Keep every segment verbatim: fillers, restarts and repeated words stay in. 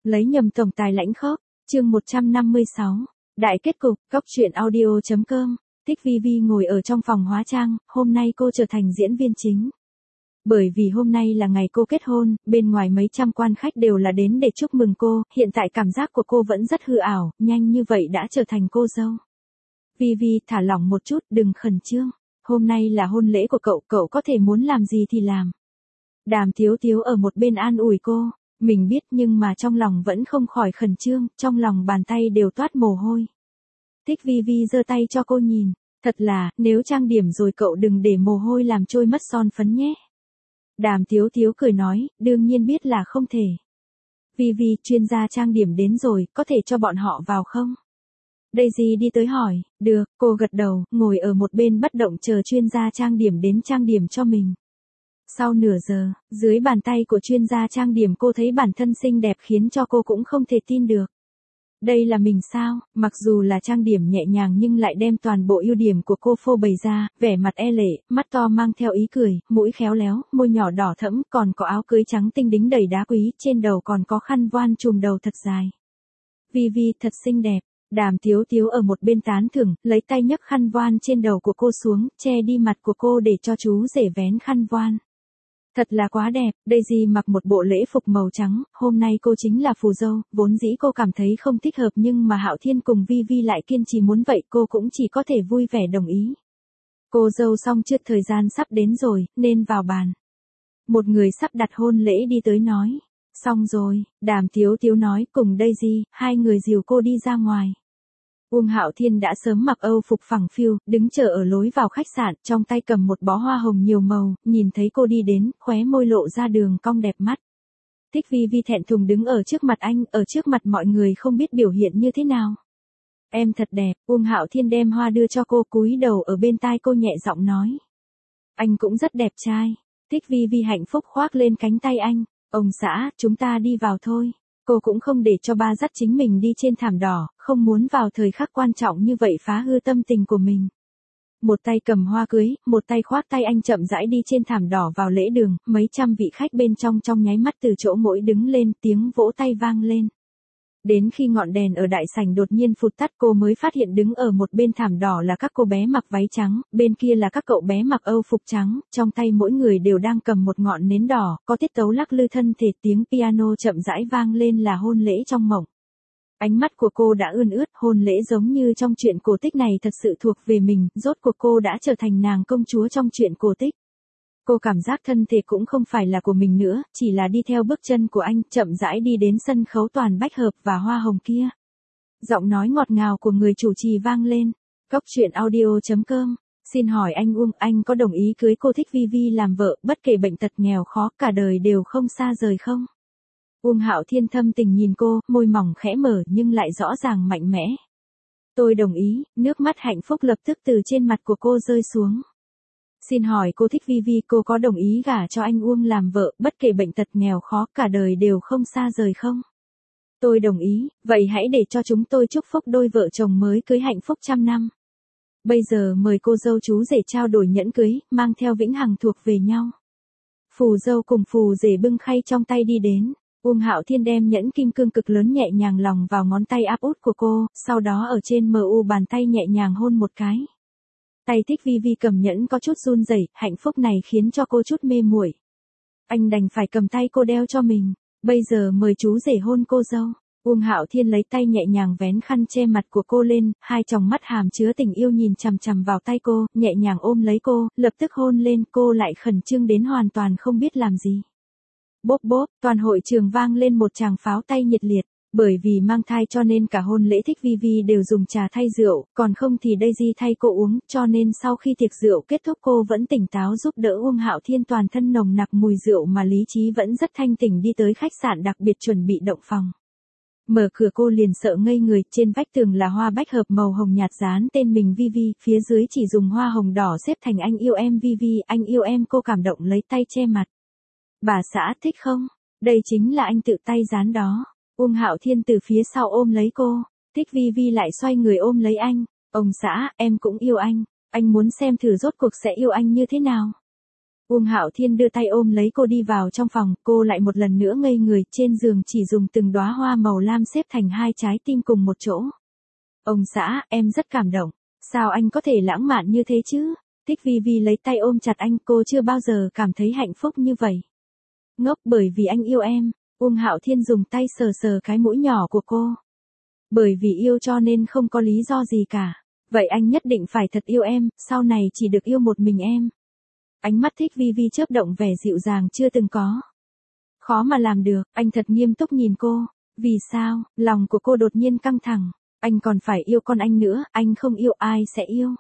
Lấy nhầm tổng tài lãnh khốc, chương một trăm năm mươi sáu, đại kết cục, góc truyện audio.com, Thích Vi Vi ngồi ở trong phòng hóa trang, hôm nay cô trở thành diễn viên chính. Bởi vì hôm nay là ngày cô kết hôn, bên ngoài mấy trăm quan khách đều là đến để chúc mừng cô, hiện tại cảm giác của cô vẫn rất hư ảo, nhanh như vậy đã trở thành cô dâu. Vi Vi thả lỏng một chút, đừng khẩn trương, hôm nay là hôn lễ của cậu, cậu có thể muốn làm gì thì làm. Đàm Tiếu Tiếu ở một bên an ủi cô. Mình biết nhưng mà trong lòng vẫn không khỏi khẩn trương, trong lòng bàn tay đều toát mồ hôi. Thích Vi Vi giơ tay cho cô nhìn, thật là, nếu trang điểm rồi cậu đừng để mồ hôi làm trôi mất son phấn nhé. Đàm Tiếu Tiếu cười nói, đương nhiên biết là không thể. Vi Vi, chuyên gia trang điểm đến rồi, có thể cho bọn họ vào không? Daisy đi tới hỏi, được, cô gật đầu, ngồi ở một bên bất động chờ chuyên gia trang điểm đến trang điểm cho mình. Sau nửa giờ, dưới bàn tay của chuyên gia trang điểm cô thấy bản thân xinh đẹp khiến cho cô cũng không thể tin được. Đây là mình sao, mặc dù là trang điểm nhẹ nhàng nhưng lại đem toàn bộ ưu điểm của cô phô bày ra, vẻ mặt e lệ, mắt to mang theo ý cười, mũi khéo léo, môi nhỏ đỏ thẫm, còn có áo cưới trắng tinh đính đầy đá quý, trên đầu còn có khăn voan trùm đầu thật dài. Vi Vi thật xinh đẹp. Đàm Tiếu Tiếu ở một bên tán thưởng, lấy tay nhấc khăn voan trên đầu của cô xuống, che đi mặt của cô để cho chú rể vén khăn voan. Thật là quá đẹp, Daisy mặc một bộ lễ phục màu trắng, hôm nay cô chính là phù dâu, vốn dĩ cô cảm thấy không thích hợp nhưng mà Hạo Thiên cùng Vi Vi lại kiên trì muốn vậy cô cũng chỉ có thể vui vẻ đồng ý. Cô dâu xong chưa, thời gian sắp đến rồi, nên vào bàn. Một người sắp đặt hôn lễ đi tới nói, xong rồi, Đàm Tiếu Tiếu nói cùng Daisy, hai người dìu cô đi ra ngoài. Uông Hạo Thiên đã sớm mặc Âu phục phẳng phiu, đứng chờ ở lối vào khách sạn, trong tay cầm một bó hoa hồng nhiều màu, nhìn thấy cô đi đến, khóe môi lộ ra đường cong đẹp mắt. Thích Vi Vi thẹn thùng đứng ở trước mặt anh, ở trước mặt mọi người không biết biểu hiện như thế nào. Em thật đẹp, Uông Hạo Thiên đem hoa đưa cho cô, cúi đầu ở bên tai cô nhẹ giọng nói. Anh cũng rất đẹp trai. Thích Vi Vi hạnh phúc khoác lên cánh tay anh, ông xã, chúng ta đi vào thôi. Cô cũng không để cho ba dắt chính mình đi trên thảm đỏ, không muốn vào thời khắc quan trọng như vậy phá hư tâm tình của mình. Một tay cầm hoa cưới, một tay khoác tay anh chậm rãi đi trên thảm đỏ vào lễ đường, mấy trăm vị khách bên trong trong nháy mắt từ chỗ mỗi đứng lên, tiếng vỗ tay vang lên. Đến khi ngọn đèn ở đại sảnh đột nhiên phụt tắt cô mới phát hiện đứng ở một bên thảm đỏ là các cô bé mặc váy trắng, bên kia là các cậu bé mặc Âu phục trắng, trong tay mỗi người đều đang cầm một ngọn nến đỏ, có tiết tấu lắc lư thân thể, tiếng piano chậm rãi vang lên là hôn lễ trong mộng. Ánh mắt của cô đã ươn ướt, hôn lễ giống như trong truyện cổ tích này thật sự thuộc về mình, rốt cuộc cô đã trở thành nàng công chúa trong truyện cổ tích. Cô cảm giác thân thể cũng không phải là của mình nữa, chỉ là đi theo bước chân của anh, chậm rãi đi đến sân khấu toàn bách hợp và hoa hồng kia. Giọng nói ngọt ngào của người chủ trì vang lên. Góc truyện audio.com, xin hỏi anh Uông, anh có đồng ý cưới cô Thích Vi Vi làm vợ, bất kể bệnh tật nghèo khó, cả đời đều không xa rời không? Uông Hạo Thiên thâm tình nhìn cô, môi mỏng khẽ mở nhưng lại rõ ràng mạnh mẽ. Tôi đồng ý, nước mắt hạnh phúc lập tức từ trên mặt của cô rơi xuống. Xin hỏi cô Thích Vi Vi, cô có đồng ý gả cho anh Uông làm vợ, bất kể bệnh tật nghèo khó, cả đời đều không xa rời không? Tôi đồng ý, vậy hãy để cho chúng tôi chúc phúc đôi vợ chồng mới cưới hạnh phúc trăm năm. Bây giờ mời cô dâu chú rể trao đổi nhẫn cưới, mang theo vĩnh hằng thuộc về nhau. Phù dâu cùng phù rể bưng khay trong tay đi đến. Uông Hạo Thiên đem nhẫn kim cương cực lớn nhẹ nhàng lòng vào ngón tay áp út của cô, sau đó ở trên mờ u bàn tay nhẹ nhàng hôn một cái. Tay Thích Vi Vi cầm nhẫn có chút run rẩy, hạnh phúc này khiến cho cô chút mê muội. Anh đành phải cầm tay cô đeo cho mình. Bây giờ mời chú rể hôn cô dâu. Uông Hạo Thiên lấy tay nhẹ nhàng vén khăn che mặt của cô lên, hai tròng mắt hàm chứa tình yêu nhìn chằm chằm vào tay cô, nhẹ nhàng ôm lấy cô, lập tức hôn lên, cô lại khẩn trương đến hoàn toàn không biết làm gì. Bốp bốp, toàn hội trường vang lên một tràng pháo tay nhiệt liệt. Bởi vì mang thai cho nên cả hôn lễ Thích Vi Vi đều dùng trà thay rượu, còn không thì Daisy thay cô uống, cho nên sau khi tiệc rượu kết thúc cô vẫn tỉnh táo giúp đỡ Uông Hạo Thiên, toàn thân nồng nặc mùi rượu mà lý trí vẫn rất thanh tỉnh đi tới khách sạn đặc biệt chuẩn bị động phòng. Mở cửa cô liền sợ ngây người, trên vách tường là hoa bách hợp màu hồng nhạt dán tên mình Vi Vi, phía dưới chỉ dùng hoa hồng đỏ xếp thành anh yêu em Vi Vi, anh yêu em, cô cảm động lấy tay che mặt. Bà xã thích không? Đây chính là anh tự tay dán đó. Uông Hạo Thiên từ phía sau ôm lấy cô, Thích Vi Vi lại xoay người ôm lấy anh, ông xã, em cũng yêu anh, anh muốn xem thử rốt cuộc sẽ yêu anh như thế nào. Uông Hạo Thiên đưa tay ôm lấy cô đi vào trong phòng, cô lại một lần nữa ngây người, trên giường chỉ dùng từng đóa hoa màu lam xếp thành hai trái tim cùng một chỗ. Ông xã, em rất cảm động. Sao anh có thể lãng mạn như thế chứ? Thích Vi Vi lấy tay ôm chặt anh, cô chưa bao giờ cảm thấy hạnh phúc như vậy. Ngốc, bởi vì anh yêu em. Uông Hạo Thiên dùng tay sờ sờ cái mũi nhỏ của cô. Bởi vì yêu cho nên không có lý do gì cả. Vậy anh nhất định phải thật yêu em, sau này chỉ được yêu một mình em. Ánh mắt Thích Vi Vi chớp động vẻ dịu dàng chưa từng có. Khó mà làm được, anh thật nghiêm túc nhìn cô. Vì sao? Lòng của cô đột nhiên căng thẳng. Anh còn phải yêu con anh nữa, anh không yêu ai sẽ yêu.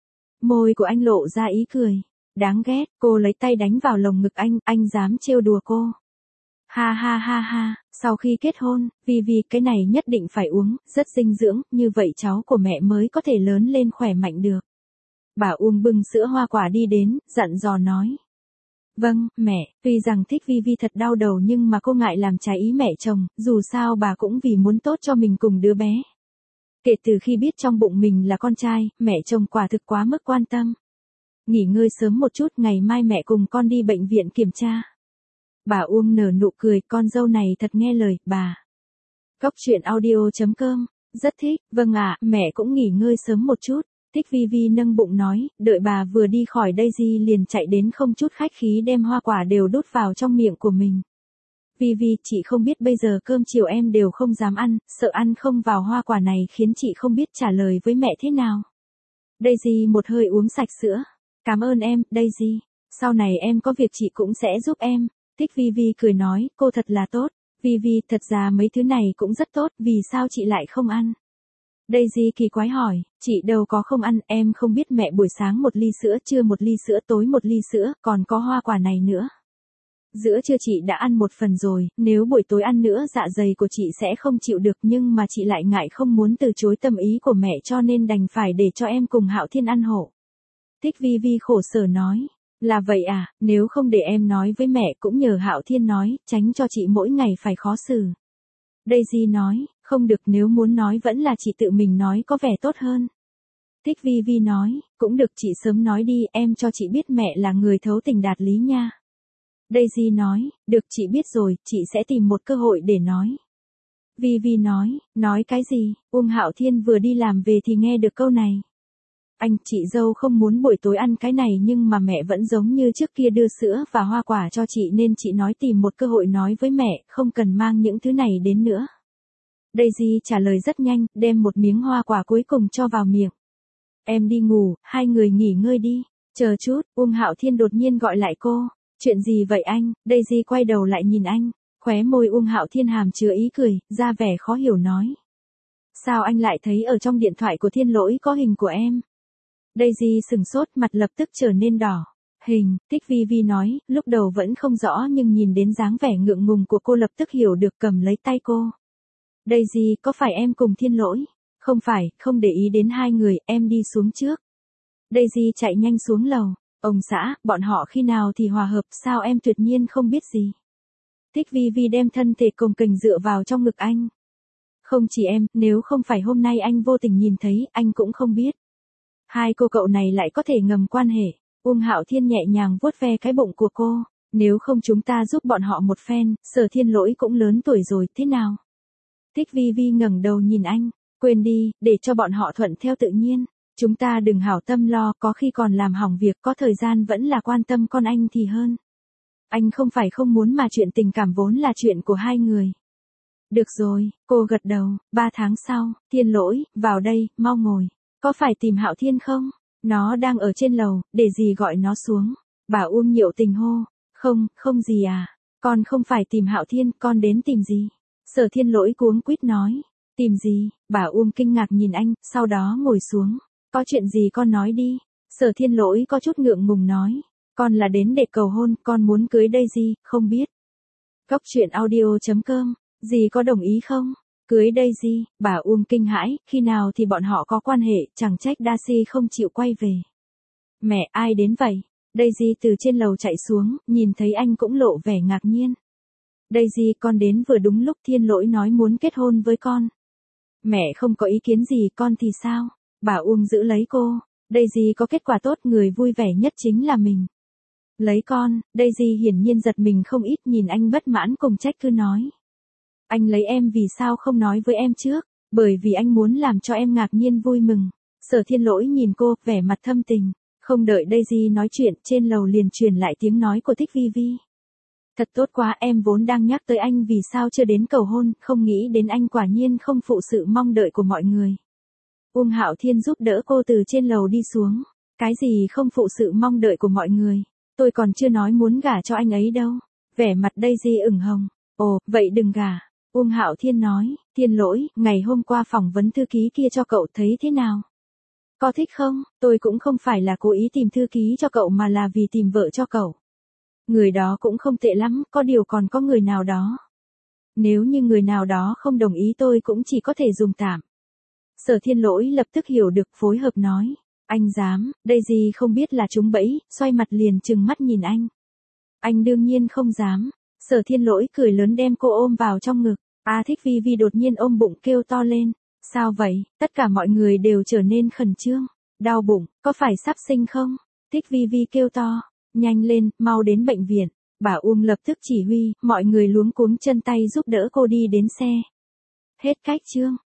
Môi của anh lộ ra ý cười. Đáng ghét, cô lấy tay đánh vào lồng ngực anh, anh dám trêu đùa cô. Ha ha ha ha, sau khi kết hôn, vì vì cái này nhất định phải uống, rất dinh dưỡng, như vậy cháu của mẹ mới có thể lớn lên khỏe mạnh được. Bà Uông bưng sữa hoa quả đi đến, dặn dò nói. Vâng, mẹ, tuy rằng Thích Vi Vi thật đau đầu nhưng mà cô ngại làm trái ý mẹ chồng, dù sao bà cũng vì muốn tốt cho mình cùng đứa bé. Kể từ khi biết trong bụng mình là con trai, mẹ chồng quả thực quá mức quan tâm. Nghỉ ngơi sớm một chút, ngày mai mẹ cùng con đi bệnh viện kiểm tra. Bà Uông nở nụ cười, con dâu này thật nghe lời, bà. Cóc truyện audio chấm com, rất thích, vâng ạ, mẹ cũng nghỉ ngơi sớm một chút. Thích Vi Vi nâng bụng nói, đợi bà vừa đi khỏi Daisy liền chạy đến không chút khách khí đem hoa quả đều đút vào trong miệng của mình. Vi Vi, chị không biết bây giờ cơm chiều em đều không dám ăn, sợ ăn không vào hoa quả này khiến chị không biết trả lời với mẹ thế nào. Daisy một hơi uống sạch sữa. Cảm ơn em, Daisy. Sau này em có việc chị cũng sẽ giúp em. Thích Vi Vi cười nói, cô thật là tốt. Vi Vi, thật ra mấy thứ này cũng rất tốt, vì sao chị lại không ăn? Daisy kỳ quái hỏi, chị đâu có không ăn, em không biết mẹ buổi sáng một ly sữa, trưa một ly sữa, tối một ly sữa, còn có hoa quả này nữa. Giữa trưa chị đã ăn một phần rồi, nếu buổi tối ăn nữa dạ dày của chị sẽ không chịu được, nhưng mà chị lại ngại không muốn từ chối tâm ý của mẹ cho nên đành phải để cho em cùng Hạo Thiên ăn hộ. Thích Vi Vi khổ sở nói, là vậy à, nếu không để em nói với mẹ cũng nhờ Hạo Thiên nói, tránh cho chị mỗi ngày phải khó xử. Daisy nói, không được, nếu muốn nói vẫn là chị tự mình nói có vẻ tốt hơn. Thích Vi Vi nói, cũng được, chị sớm nói đi, em cho chị biết mẹ là người thấu tình đạt lý nha. Daisy nói, được, chị biết rồi, chị sẽ tìm một cơ hội để nói. Vi Vi nói, nói cái gì? Uông Hạo Thiên vừa đi làm về thì nghe được câu này. Anh, chị dâu không muốn buổi tối ăn cái này nhưng mà mẹ vẫn giống như trước kia đưa sữa và hoa quả cho chị nên chị nói tìm một cơ hội nói với mẹ, không cần mang những thứ này đến nữa. Daisy trả lời rất nhanh, đem một miếng hoa quả cuối cùng cho vào miệng. Em đi ngủ, hai người nghỉ ngơi đi. Chờ chút, Uông Hạo Thiên đột nhiên gọi lại cô. Chuyện gì vậy anh? Daisy quay đầu lại nhìn anh. Khóe môi Uông Hạo Thiên hàm chứa ý cười, ra vẻ khó hiểu nói. Sao anh lại thấy ở trong điện thoại của Thiên Lỗi có hình của em? Daisy sừng sốt, mặt lập tức trở nên đỏ. Hình, Thích Vi Vi nói, lúc đầu vẫn không rõ nhưng nhìn đến dáng vẻ ngượng ngùng của cô lập tức hiểu được, cầm lấy tay cô. Daisy, có phải em cùng Thiên Lỗi? Không phải, không để ý đến hai người, em đi xuống trước. Daisy chạy nhanh xuống lầu. Ông xã, bọn họ khi nào thì hòa hợp, sao em tuyệt nhiên không biết gì? Thích Vi Vi đem thân thể cồng kềnh dựa vào trong ngực anh. Không chỉ em, nếu không phải hôm nay anh vô tình nhìn thấy, anh cũng không biết. Hai cô cậu này lại có thể ngầm quan hệ. Uông Hạo Thiên nhẹ nhàng vuốt ve cái bụng của cô. Nếu không chúng ta giúp bọn họ một phen, Sở Thiên Lỗi cũng lớn tuổi rồi, thế nào? Thích Vi Vi ngẩng đầu nhìn anh. Quên đi, để cho bọn họ thuận theo tự nhiên. Chúng ta đừng hảo tâm lo, có khi còn làm hỏng việc, có thời gian vẫn là quan tâm con anh thì hơn. Anh không phải không muốn mà chuyện tình cảm vốn là chuyện của hai người. Được rồi, cô gật đầu. Ba tháng sau, Thiên Lỗi, vào đây, mau ngồi. Có phải tìm Hạo Thiên không? Nó đang ở trên lầu, để gì gọi nó xuống. Bà Uông nhiệu tình hô. Không, không gì à. Con không phải tìm Hạo Thiên, con đến tìm gì? Sở Thiên Lỗi cuống quýt nói. Tìm gì? Bà Uông kinh ngạc nhìn anh, sau đó ngồi xuống. Có chuyện gì con nói đi. Sở Thiên Lỗi có chút ngượng ngùng nói. Con là đến để cầu hôn, con muốn cưới Daisy, không biết. Cóc truyện audio chấm com, dì có đồng ý không? Cưới Daisy, bà Uông kinh hãi, khi nào thì bọn họ có quan hệ, chẳng trách Daisy không chịu quay về. Mẹ, ai đến vậy? Daisy từ trên lầu chạy xuống, nhìn thấy anh cũng lộ vẻ ngạc nhiên. Daisy, con đến vừa đúng lúc, Thiên Lỗi nói muốn kết hôn với con. Mẹ không có ý kiến gì, con thì sao? Bà Uông giữ lấy cô. Daisy có kết quả tốt, người vui vẻ nhất chính là mình. Lấy con, Daisy hiển nhiên giật mình không ít, nhìn anh bất mãn cùng trách cứ nói. Anh lấy em vì sao không nói với em trước, bởi vì anh muốn làm cho em ngạc nhiên vui mừng. Sở Thiên Lỗi nhìn cô, vẻ mặt thâm tình, không đợi Daisy nói chuyện, trên lầu liền truyền lại tiếng nói của Thích Vi Vi. Thật tốt quá, em vốn đang nhắc tới anh vì sao chưa đến cầu hôn, không nghĩ đến anh quả nhiên không phụ sự mong đợi của mọi người. Uông Hạo Thiên giúp đỡ cô từ trên lầu đi xuống. Cái gì không phụ sự mong đợi của mọi người, tôi còn chưa nói muốn gả cho anh ấy đâu. Vẻ mặt Daisy ửng hồng. Ồ, vậy đừng gả. Uông Hạo Thiên nói, Thiên Lỗi, ngày hôm qua phỏng vấn thư ký kia cho cậu thấy thế nào? Có thích không? Tôi cũng không phải là cố ý tìm thư ký cho cậu mà là vì tìm vợ cho cậu. Người đó cũng không tệ lắm, có điều còn có người nào đó. Nếu như người nào đó không đồng ý tôi cũng chỉ có thể dùng tạm. Sở Thiên Lỗi lập tức hiểu được, phối hợp nói. Anh dám, Daisy không biết là trúng bẫy, xoay mặt liền trừng mắt nhìn anh. Anh đương nhiên không dám. Sở Thiên Lỗi cười lớn đem cô ôm vào trong ngực. A Thích Vi Vi đột nhiên ôm bụng kêu to lên. Sao vậy? Tất cả mọi người đều trở nên khẩn trương. Đau bụng, có phải sắp sinh không? Thích Vi Vi kêu to. Nhanh lên, mau đến bệnh viện. Bà Uông lập tức chỉ huy, mọi người luống cuống chân tay giúp đỡ cô đi đến xe. Hết cách chương.